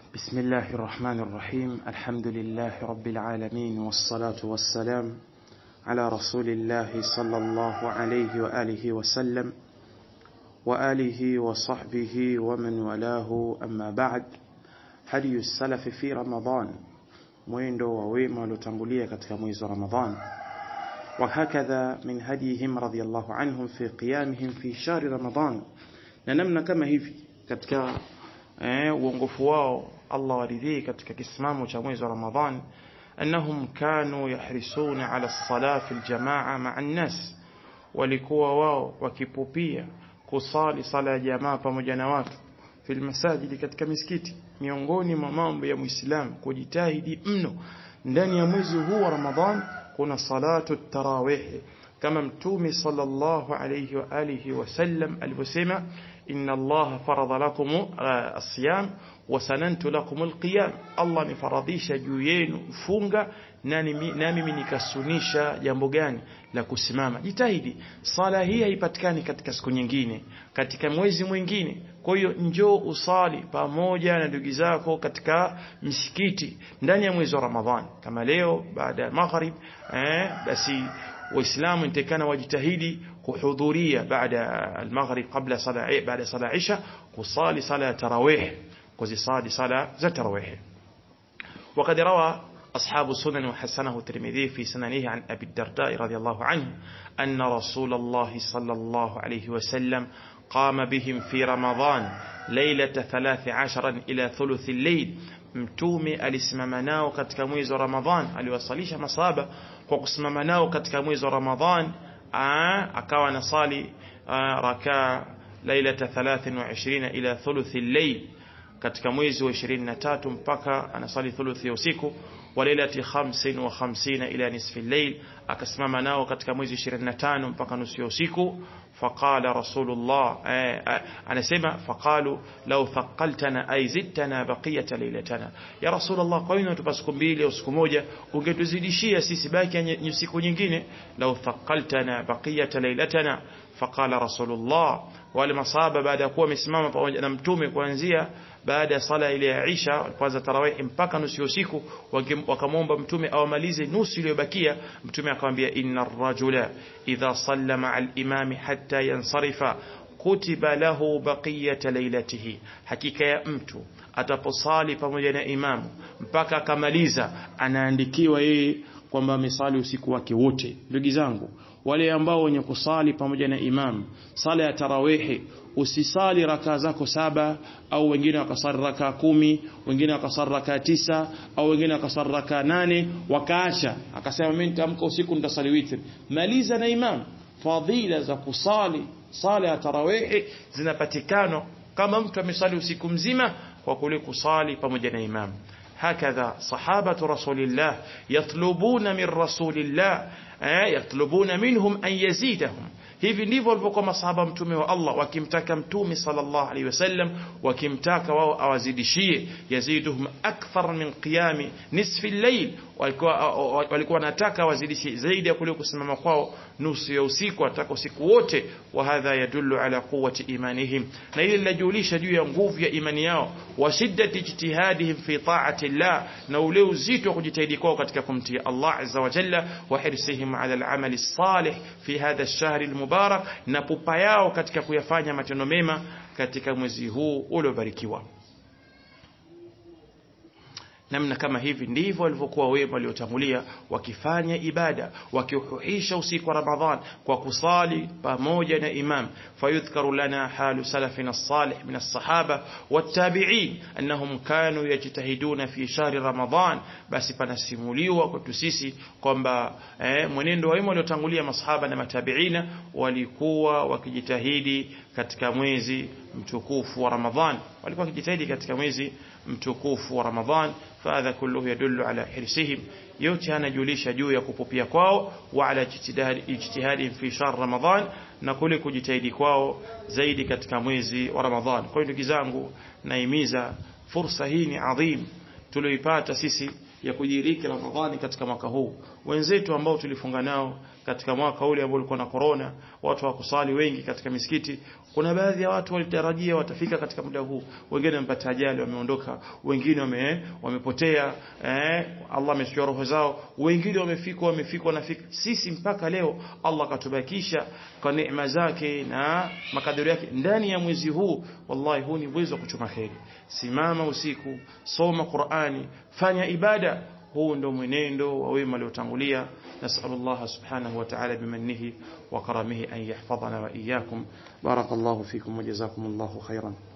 بسم الله الرحمن الرحيم. الحمد لله رب العالمين، والصلاة والسلام على رسول الله صلى الله عليه وآله وسلم وآله وصحبه ومن والاه. أما بعد، هدي السلف في رمضان، mwendo wa wema waliotangulia katika mwezi wa Ramadhan, وهكذا من هديهم رضي الله عنهم في قيامهم في شهر رمضان. na namna kama hivi katika uongofu wao Allah waridhie katika kisimamo cha mwezi wa Ramadhan, annahum kanu yahrisuna ala as-salah fi al-jamaa ma'a an-nas, walikuwa wao wakipupia kusali sala ya jamaa pamoja na watu fil masajidi, katika misikiti. Miongoni mwa mambo ya Muislamu kujitahidi mno ndani ya mwezi huu wa Ramadhan kuna salatu tarawih, kama Mtume sallallahu alayhi wa alihi wasallam alivyosema, inna Allah farada lakum as-siyam wa sanantu lakum al-qiyam, Allah nifaradhisha juu yenu funga na mimi nikasunisha jambo gani la kusimama. Jitahidi, sala hii haipatikani katika siku nyingine, katika mwezi mwingine. Kwa hiyo njoo usali pamoja na ndugu zako katika misikiti ndani ya mwezi wa Ramadhan. Kama leo baada ya maghrib, basi waislamu intakana wajitahidi kuhudhuria baada al-maghrib qabla salat, baada salat isha, kusali sala tarawih, kuzisali sala za tarawih. وقد روى أصحاب السنن وحسنه الترمذي في سننه عن أبي الدرداء رضي الله عنه أن رسول الله صلى الله عليه وسلم قام بهم في رمضان ليلة 13 إلى ثلث الليل. Mtume alisimama nao katika mwezi wa Ramadhan, aliwasalisha masahaba kwa kusimama nao katika mwezi wa Ramadhan, akawa anasali rakaa lailata 23 ila thuluthi al-layl, katika mwezi wa 23 mpaka anasali thuluthi ya usiku, wa lailati 55 ila nisfi al-layl, akasimama nao katika mwezi 25 mpaka nusu ya usiku. Faqala Rasulullah, anasema faqalu law thaqaltana ay zidtana baqiyata laylatana, ya Rasulullah, kwa nini tupa siku mbili au siku moja, ungetuzidishia sisi baki ya siku nyingine. Law thaqaltana baqiyata laylatana, faqala Rasulullah, wale masahaba baada ya kuwa wamesimama pamoja na Mtume kuanzia baada ya sala ile ya Isha kwanza tarawih mpaka nusu usiku, wakamwomba Mtume awamalize nusu iliyobakia. Mtume akamwambia, inna ar-rajula idha sallama al-imami hatta yansarifa kutiba lahu baqiyata laylatihi, hakika ya mtu ataposali pamoja na imamu mpaka akamaliza, anaandikiwa yeye kwamba amesali usiku wake wote. Ndugu zangu, wale ambao wenye kusali pamoja na imam sala ya tarawih, usisali raka zako 7, au wengine wakasali raka 10, wengine wakasali raka 9, au wengine wakasali raka 8 wakaacha, akasema mimi nitamka usiku nitasali witr. Maliza na imam. Fadhila za kusali sala ya tarawih zinapatikana kama mtu amesali usiku mzima kwa kule kusali pamoja na imam. هكذا صحابة رسول الله يطلبون من رسول الله يطلبون منهم أن يزيدهم. hivi ndivyo walivyokuwa masahaba mtume wa Allah, wakimtaka mtume sallallahu alaihi wasallam, wakimtaka wao awazidishie, yaziduhum akthar min qiyami nisfi al-layl, walikuwa wanataka wazidishie zaidi ya kule kusimama kwao nusu ya usiku, wataka usiku wote. Wa hadha yadullu ala quwwati imanihim, na hili linajulisha juu ya nguvu ya imani yao, wa shiddati ijtihadihim fi ta'ati Allah, na ule uzito wa kujitahidi kwao katika kumtii Allah azza wa jalla, wa hirsihim ala al-amali salih fi hadha ash-shahr al-mubarak, na pupa yao katika kuyafanya matendo mema katika mwezi huu uliobarikiwa. Namna kama hivi ndivyo walivyokuwa wema waliotangulia wakifanya ibada, wakiuhuisha usiku wa Ramadhan kwa kusali pamoja na imam. Fayudhkaru lana halu salafina as-salih min as-sahaba wat-tabi'in annahum kanu yajtahiduna fi shahri Ramadhan, basi panasimuliwa kwetu sisi kwamba mwenendo wa wema waliotangulia masahaba na matabiina walikuwa wakijitahidi katika mwezi mtukufu wa Ramadhan, walikuwa wakijitahidi katika mwezi mtukufu wa Ramadhan. Fadha kulluhu yadullu ala hirsihim, yote anajulisha juu ya kupupia kwao, wa ala ijtihadi fi shahr Ramadhan, na kule kujitahidi kwao zaidi katika mwezi wa Ramadhan. Kwa hiyo ndugu zangu, naimiza fursa hii ni adhim tulioipata sisi ya kujiriki Ramadhani katika mwaka huu. Wenzetu ambao tulifunga nao katika mwaka ule ambao ulikuwa na corona, watu hawakusali wengi katika misikiti, Kuna baadhi ya watu walitarajia watafika katika muda huu, wengine wamepata ajali wameondoka, wengine wamepotea, Allah ameshukuru roho zao, wengine wamefikwa na sisi mpaka leo Allah katubakisha kwa neema zake na makadiri yake ndani ya mwezi huu. Wallahi huu ni mwezi wa kuchuma kheri. Simama usiku, soma Qur'ani, fanya ibada. huu ndo mwenendo wa wema waliotangulia. Nas'alullah subhanahu wa ta'ala bimannihi wa karamihi an yahfadhana wa iyyakum. Barakallahu fikum wa jazakumullahu khairan.